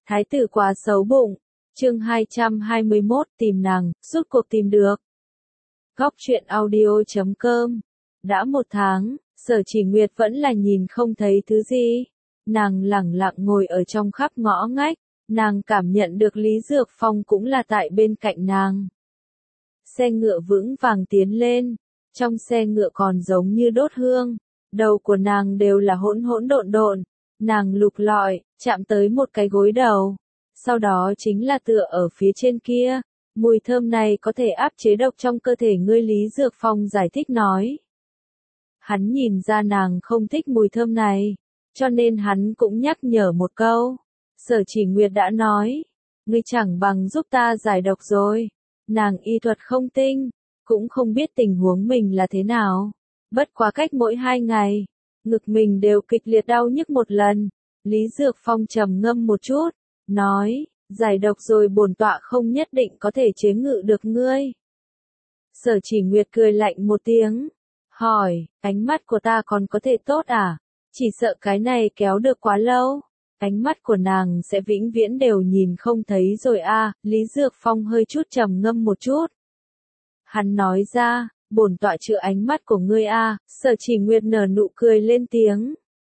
Thái tử quá xấu bụng. Chương 221 tìm nàng, rốt cuộc tìm được. Góc truyện audio.com. Đã 1 tháng, Sở Chỉ Nguyệt vẫn là nhìn không thấy thứ gì. Nàng lẳng lặng ngồi ở trong khắp ngõ ngách, nàng cảm nhận được Lý Dược Phong cũng là tại bên cạnh nàng. Xe ngựa vững vàng tiến lên, trong xe ngựa còn giống như đốt hương, đầu của nàng đều là hỗn hỗn độn độn, nàng lục lọi, chạm tới một cái gối đầu, sau đó chính là tựa ở phía trên kia, mùi thơm này có thể áp chế độc trong cơ thể ngươi. Lý Dược Phong giải thích nói. Hắn nhìn ra nàng không thích mùi thơm này, cho nên hắn cũng nhắc nhở một câu. Sở Chỉ Nguyệt đã nói, ngươi chẳng bằng giúp ta giải độc rồi. Nàng y thuật không tinh, cũng không biết tình huống mình là thế nào. Bất quá cách mỗi 2 ngày, ngực mình đều kịch liệt đau nhức một lần. Lý Dược Phong trầm ngâm một chút, nói, giải độc rồi bổn tọa không nhất định có thể chế ngự được ngươi. Sở Chỉ Nguyệt cười lạnh một tiếng, hỏi, ánh mắt của ta còn có thể tốt à? Chỉ sợ cái này kéo được quá lâu, ánh mắt của nàng sẽ vĩnh viễn đều nhìn không thấy rồi a. Lý Dược Phong hơi chút trầm ngâm một chút. Hắn nói ra, bổn tọa chữa ánh mắt của ngươi a. Sở Chỉ Nguyệt nở nụ cười lên tiếng.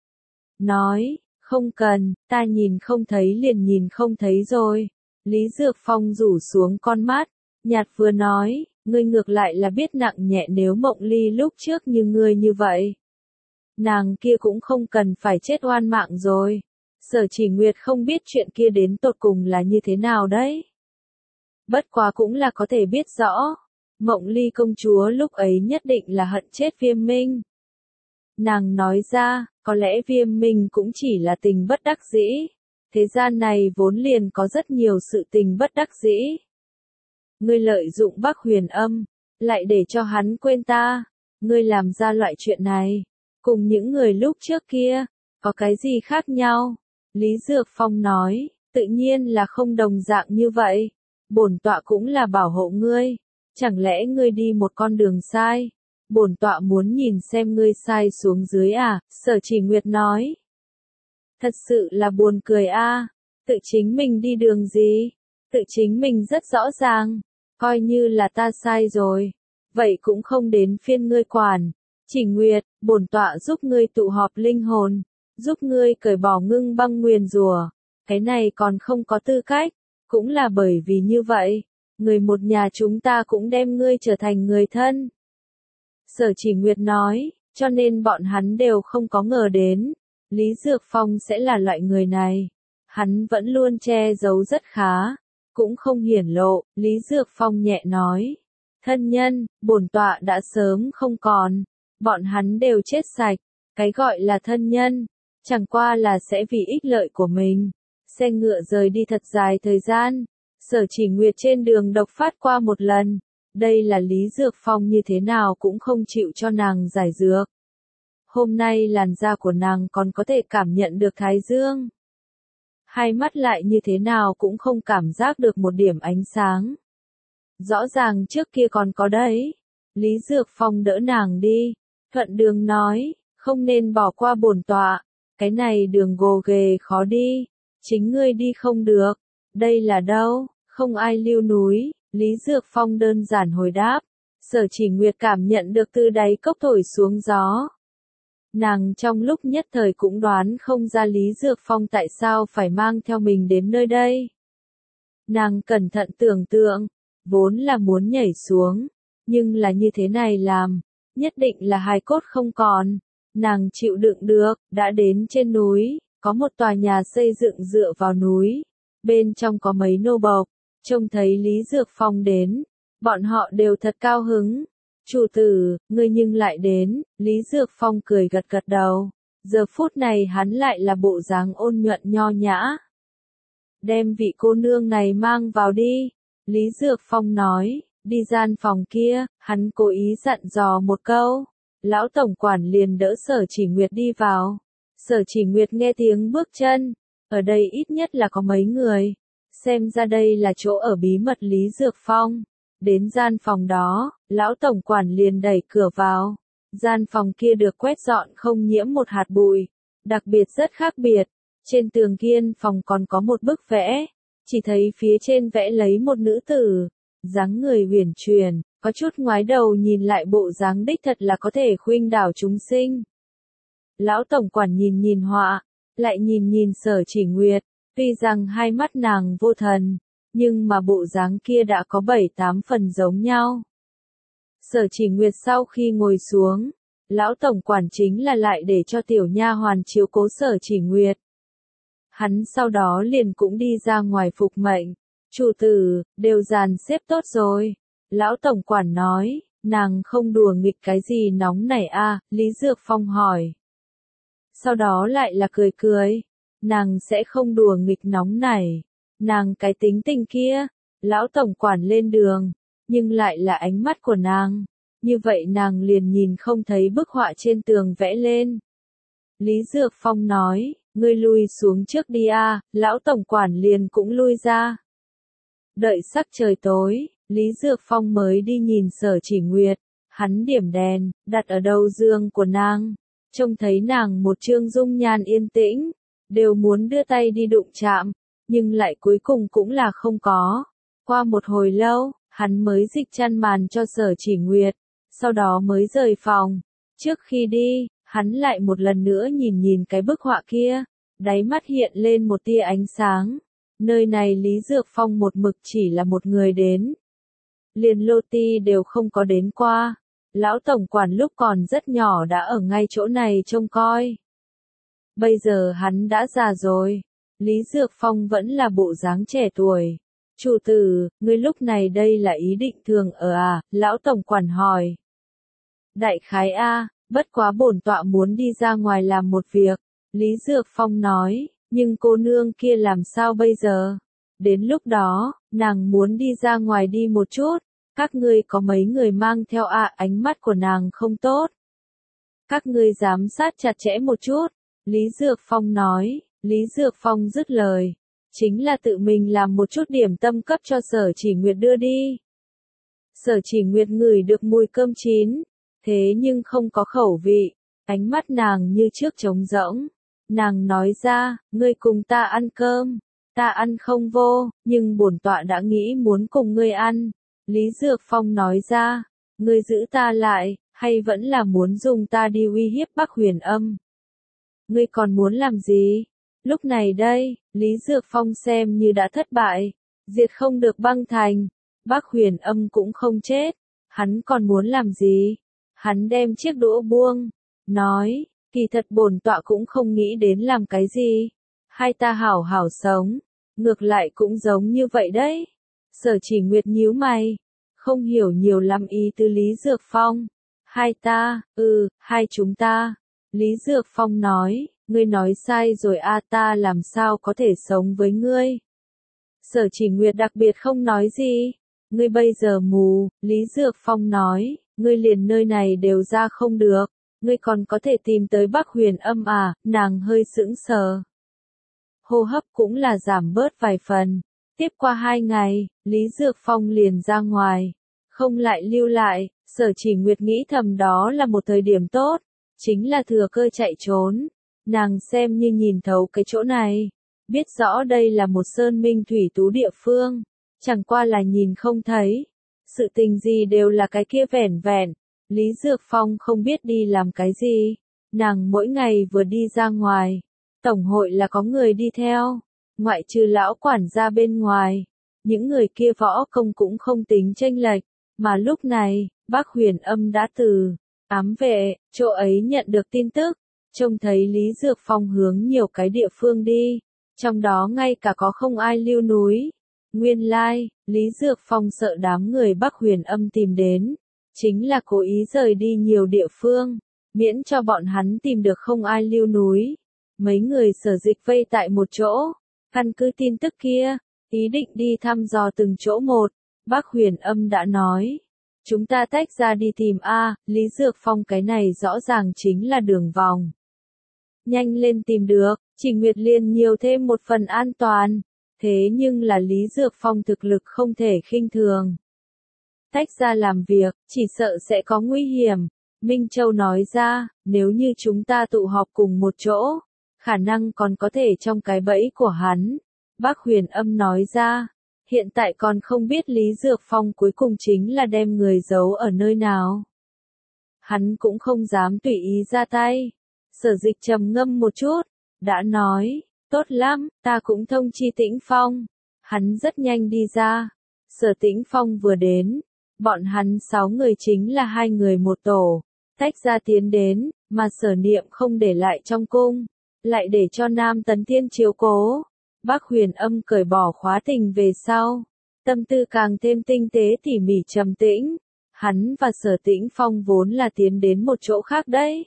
Nói, không cần, ta nhìn không thấy liền nhìn không thấy rồi. Lý Dược Phong rủ xuống con mắt, nhạt vừa nói, ngươi ngược lại là biết nặng nhẹ. Nếu Mộng Ly lúc trước như ngươi như vậy, nàng kia cũng không cần phải chết oan mạng rồi. Sở Chỉ Nguyệt không biết chuyện kia đến tột cùng là như thế nào đấy. Bất quá cũng là có thể biết rõ, Mộng Ly công chúa lúc ấy nhất định là hận chết Viêm Minh. Nàng nói ra, có lẽ Viêm Minh cũng chỉ là tình bất đắc dĩ. Thế gian này vốn liền có rất nhiều sự tình bất đắc dĩ. Ngươi lợi dụng Bắc Huyền Âm, lại để cho hắn quên ta. Ngươi làm ra loại chuyện này, cùng những người lúc trước kia, có cái gì khác nhau? Lý Dược Phong nói, tự nhiên là không đồng dạng như vậy. Bổn tọa cũng là bảo hộ ngươi. Chẳng lẽ ngươi đi một con đường sai? Bổn tọa muốn nhìn xem ngươi sai xuống dưới à? Sở Chỉ Nguyệt nói. Thật sự là buồn cười a. Tự chính mình đi đường gì? Tự chính mình rất rõ ràng. Coi như là ta sai rồi. Vậy cũng không đến phiên ngươi quản. Chỉ Nguyệt, bổn tọa giúp ngươi tụ họp linh hồn, giúp ngươi cởi bỏ ngưng băng nguyền rủa. Cái này còn không có tư cách. Cũng là bởi vì như vậy, người một nhà chúng ta cũng đem ngươi trở thành người thân. Sở Chỉ Nguyệt nói, cho nên bọn hắn đều không có ngờ đến, Lý Dược Phong sẽ là loại người này. Hắn vẫn luôn che giấu rất khá, cũng không hiển lộ. Lý Dược Phong nhẹ nói, thân nhân, bổn tọa đã sớm không còn, bọn hắn đều chết sạch. Cái gọi là thân nhân, chẳng qua là sẽ vì ích lợi của mình. Xe ngựa rời đi thật dài thời gian, Sở Chỉ Nguyệt trên đường độc phát qua một lần. Đây là Lý Dược Phong như thế nào cũng không chịu cho nàng giải dược. Hôm nay làn da của nàng còn có thể cảm nhận được thái dương. Hai mắt lại như thế nào cũng không cảm giác được một điểm ánh sáng. Rõ ràng trước kia còn có đấy. Lý Dược Phong đỡ nàng đi, thuận đường nói, không nên bỏ qua bổn tọa. Cái này đường gồ ghề khó đi, chính ngươi đi không được. Đây là đâu? Không ai lưu núi. Lý Dược Phong đơn giản hồi đáp. Sở Chỉ Nguyệt cảm nhận được từ đáy cốc thổi xuống gió. Nàng trong lúc nhất thời cũng đoán không ra Lý Dược Phong tại sao phải mang theo mình đến nơi đây. Nàng cẩn thận tưởng tượng, vốn là muốn nhảy xuống, nhưng là như thế này làm, nhất định là hài cốt không còn. Nàng chịu đựng được, đã đến trên núi, có một tòa nhà xây dựng dựa vào núi, bên trong có mấy nô bộc, trông thấy Lý Dược Phong đến, bọn họ đều thật cao hứng. Chủ tử, ngươi nhưng lại đến. Lý Dược Phong cười gật gật đầu, giờ phút này hắn lại là bộ dáng ôn nhuận nho nhã. Đem vị cô nương này mang vào đi. Lý Dược Phong nói, đi gian phòng kia, hắn cố ý dặn dò một câu. Lão tổng quản liền đỡ Sở Chỉ Nguyệt đi vào. Sở Chỉ Nguyệt nghe tiếng bước chân, ở đây ít nhất là có mấy người. Xem ra đây là chỗ ở bí mật Lý Dược Phong. Đến gian phòng đó, lão tổng quản liền đẩy cửa vào. Gian phòng kia được quét dọn không nhiễm một hạt bụi, đặc biệt rất khác biệt. Trên tường kiên phòng còn có một bức vẽ, chỉ thấy phía trên vẽ lấy một nữ tử, dáng người uyển chuyển, có chút ngoái đầu nhìn lại bộ dáng đích thật là có thể khuynh đảo chúng sinh. Lão tổng quản nhìn nhìn họa, lại nhìn nhìn Sở Chỉ Nguyệt, tuy rằng hai mắt nàng vô thần, nhưng mà bộ dáng kia đã có 7-8 phần giống nhau. Sở Chỉ Nguyệt sau khi ngồi xuống, lão tổng quản chính là lại để cho tiểu nha hoàn chiếu cố Sở Chỉ Nguyệt. Hắn sau đó liền cũng đi ra ngoài phục mệnh, chủ tử, đều dàn xếp tốt rồi. Lão tổng quản nói, nàng không đùa nghịch cái gì nóng này a, Lý Dược Phong hỏi. Sau đó lại là cười cười, nàng sẽ không đùa nghịch nóng này, nàng cái tính tình kia, lão tổng quản lên đường, nhưng lại là ánh mắt của nàng, như vậy nàng liền nhìn không thấy bức họa trên tường vẽ lên. Lý Dược Phong nói, ngươi lui xuống trước đi a, lão tổng quản liền cũng lui ra. Đợi sắc trời tối, Lý Dược Phong mới đi nhìn Sở Chỉ Nguyệt, hắn điểm đèn, đặt ở đầu giường của nàng, trông thấy nàng một trương dung nhan yên tĩnh, đều muốn đưa tay đi đụng chạm, nhưng lại cuối cùng cũng là không có. Qua một hồi lâu, hắn mới dịch chăn màn cho Sở Chỉ Nguyệt, sau đó mới rời phòng. Trước khi đi, hắn lại một lần nữa nhìn nhìn cái bức họa kia, đáy mắt hiện lên một tia ánh sáng. Nơi này Lý Dược Phong một mực chỉ là một người đến. Liền Lô Ti đều không có đến qua. Lão tổng quản lúc còn rất nhỏ đã ở ngay chỗ này trông coi. Bây giờ hắn đã già rồi. Lý Dược Phong vẫn là bộ dáng trẻ tuổi. Chủ tử, ngươi lúc này đây là ý định thường ở à? Lão tổng quản hỏi. Đại khái a, bất quá bổn tọa muốn đi ra ngoài làm một việc. Lý Dược Phong nói, nhưng cô nương kia làm sao bây giờ? Đến lúc đó, nàng muốn đi ra ngoài đi một chút. Các ngươi có mấy người mang theo à? Ánh mắt của nàng không tốt. Các ngươi giám sát chặt chẽ một chút. Lý Dược Phong nói. Lý Dược Phong dứt lời. Chính là tự mình làm một chút điểm tâm cấp cho Sở Chỉ Nguyệt đưa đi. Sở Chỉ Nguyệt ngửi được mùi cơm chín. Thế nhưng không có khẩu vị. Ánh mắt nàng như trước trống rỗng. Nàng nói ra, ngươi cùng ta ăn cơm. Ta ăn không vô, nhưng bổn tọa đã nghĩ muốn cùng ngươi ăn. Lý Dược Phong nói ra, ngươi giữ ta lại, hay vẫn là muốn dùng ta đi uy hiếp Bắc Huyền Âm? Ngươi còn muốn làm gì? Lúc này đây, Lý Dược Phong xem như đã thất bại, diệt không được băng thành, Bắc Huyền Âm cũng không chết, hắn còn muốn làm gì? Hắn đem chiếc đũa buông, nói, kỳ thật bổn tọa cũng không nghĩ đến làm cái gì, hai ta hảo hảo sống, ngược lại cũng giống như vậy đấy. Sở Chỉ Nguyệt nhíu mày, không hiểu nhiều lắm ý tứ Lý Dược Phong. Hai ta, hai chúng ta. Lý Dược Phong nói, ngươi nói sai rồi a, ta làm sao có thể sống với ngươi. Sở Chỉ Nguyệt đặc biệt không nói gì. Ngươi bây giờ mù, Lý Dược Phong nói, ngươi liền nơi này đều ra không được. Ngươi còn có thể tìm tới Bắc Huyền Âm à? Nàng hơi sững sờ. Hô hấp cũng là giảm bớt vài phần. Tiếp qua 2 ngày, Lý Dược Phong liền ra ngoài. Không lại lưu lại, Sở Chỉ Nguyệt nghĩ thầm đó là một thời điểm tốt. Chính là thừa cơ chạy trốn. Nàng xem như nhìn thấu cái chỗ này. Biết rõ đây là một sơn minh thủy tú địa phương. Chẳng qua là nhìn không thấy. Sự tình gì đều là cái kia vẻn vẹn. Lý Dược Phong không biết đi làm cái gì. Nàng mỗi ngày vừa đi ra ngoài. Tổng hội là có người đi theo. Ngoại trừ lão quản gia bên ngoài. Những người kia võ công cũng không tính chênh lệch. Mà lúc này, Bắc Huyền Âm đã từ ám vệ, chỗ ấy nhận được tin tức. Trông thấy Lý Dược Phong hướng nhiều cái địa phương đi. Trong đó ngay cả có không ai lưu núi. Nguyên lai, Lý Dược Phong sợ đám người Bắc Huyền Âm tìm đến. Chính là cố ý rời đi nhiều địa phương. Miễn cho bọn hắn tìm được không ai lưu núi. Mấy người Sở Dịch vây tại một chỗ. Căn cứ tin tức kia, ý định đi thăm dò từng chỗ một. Bắc Huyền Âm đã nói. Chúng ta tách ra đi tìm A, Lý Dược Phong cái này rõ ràng chính là đường vòng. Nhanh lên tìm được, Chỉ Nguyệt liền nhiều thêm một phần an toàn. Thế nhưng là Lý Dược Phong thực lực không thể khinh thường. Tách ra làm việc, chỉ sợ sẽ có nguy hiểm. Minh Châu nói ra, nếu như chúng ta tụ họp cùng một chỗ, khả năng còn có thể trong cái bẫy của hắn. Bác Huyền Âm nói ra, hiện tại còn không biết Lý Dược Phong cuối cùng chính là đem người giấu ở nơi nào. Hắn cũng không dám tùy ý ra tay. Sở Dịch trầm ngâm một chút, đã nói, tốt lắm, ta cũng thông chi Tĩnh Phong. Hắn rất nhanh đi ra. Sở Tĩnh Phong vừa đến, bọn hắn 6 người chính là 2 người một tổ, tách ra tiến đến, mà Sở Niệm không để lại trong cung, lại để cho Nam Tấn Thiên chiếu cố. Bác Huyền Âm cởi bỏ khóa tình về sau, tâm tư càng thêm tinh tế tỉ mỉ trầm tĩnh. Hắn và Sở Tĩnh Phong vốn là tiến đến một chỗ khác đấy.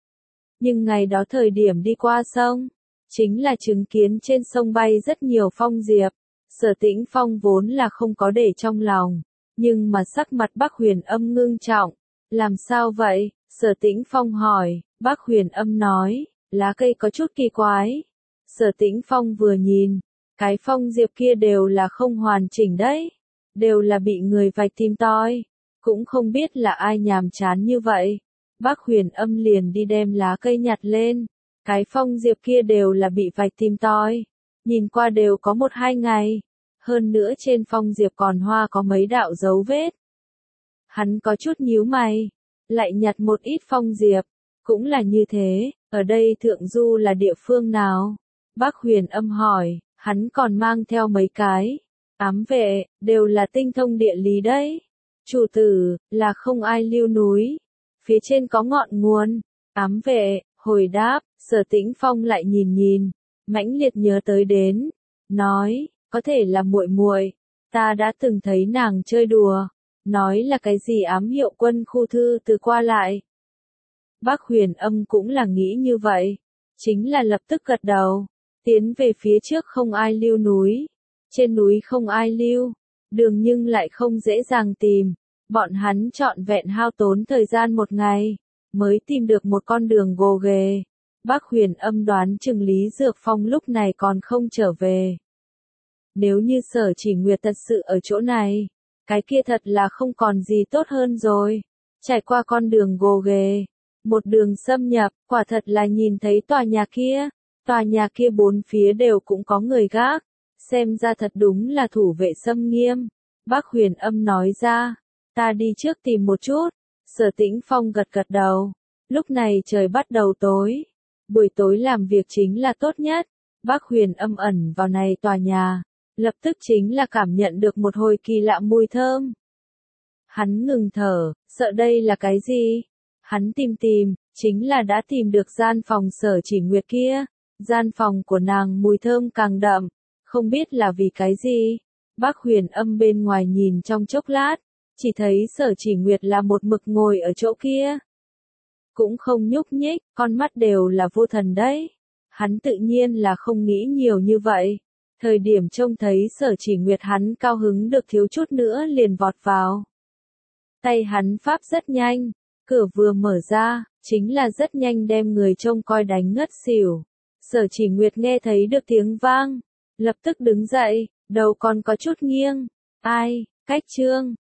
Nhưng ngày đó thời điểm đi qua sông, chính là chứng kiến trên sông bay rất nhiều phong diệp. Sở Tĩnh Phong vốn là không có để trong lòng, nhưng mà sắc mặt Bác Huyền Âm ngưng trọng. Làm sao vậy? Sở Tĩnh Phong hỏi. Bác Huyền Âm nói, lá cây có chút kỳ quái. Sở Tĩnh Phong vừa nhìn, cái phong diệp kia đều là không hoàn chỉnh đấy, đều là bị người vạch tìm toi, cũng không biết là ai nhàm chán như vậy. Bác Huyền Âm liền đi đem lá cây nhặt lên, cái phong diệp kia đều là bị vạch tìm toi, nhìn qua đều có 1-2 ngày, hơn nữa trên phong diệp còn hoa có mấy đạo dấu vết. Hắn có chút nhíu mày, lại nhặt một ít phong diệp, cũng là như thế, ở đây Thượng Du là địa phương nào? Bác Huyền Âm hỏi, hắn còn mang theo mấy cái ám vệ, đều là tinh thông địa lý đấy. Chủ tử, là Không Ai Lưu núi, phía trên có ngọn nguồn. Ám vệ, hồi đáp. Sở Tĩnh Phong lại nhìn, mãnh liệt nhớ tới đến, nói, có thể là muội muội, ta đã từng thấy nàng chơi đùa, nói là cái gì ám hiệu quân khu thư từ qua lại. Bác Huyền Âm cũng là nghĩ như vậy, chính là lập tức gật đầu, tiến về phía trước Không Ai Lưu núi. Trên núi Không Ai Lưu, đường nhưng lại không dễ dàng tìm, bọn hắn trọn vẹn hao tốn thời gian 1 ngày, mới tìm được một con đường gồ ghề. Bác Huyền Âm đoán chừng Lý Dược Phong lúc này còn không trở về. Nếu như Sở Chỉ Nguyệt thật sự ở chỗ này, cái kia thật là không còn gì tốt hơn rồi. Trải qua con đường gồ ghề, một đường xâm nhập, quả thật là nhìn thấy tòa nhà kia 4 phía đều cũng có người gác, xem ra thật đúng là thủ vệ xâm nghiêm. Bác Huyền Âm nói ra, ta đi trước tìm một chút. Sở Tĩnh Phong gật đầu. Lúc này trời bắt đầu tối, buổi tối làm việc chính là tốt nhất. Bác Huyền Âm ẩn vào này tòa nhà, lập tức chính là cảm nhận được một hồi kỳ lạ mùi thơm. Hắn ngừng thở, sợ đây là cái gì? Hắn tìm, chính là đã tìm được gian phòng Sở Chỉ Nguyệt kia. Gian phòng của nàng mùi thơm càng đậm, không biết là vì cái gì. Bác Huyền Âm bên ngoài nhìn trong chốc lát, chỉ thấy Sở Chỉ Nguyệt là một mực ngồi ở chỗ kia, cũng không nhúc nhích, con mắt đều là vô thần đấy. Hắn tự nhiên là không nghĩ nhiều như vậy. Thời điểm trông thấy Sở Chỉ Nguyệt hắn cao hứng được thiếu chút nữa liền vọt vào. Tay hắn pháp rất nhanh, cửa vừa mở ra, chính là rất nhanh đem người trông coi đánh ngất xỉu. Sở Chỉ Nguyệt nghe thấy được tiếng vang, lập tức đứng dậy, đầu còn có chút nghiêng. Ai, Cách Trương,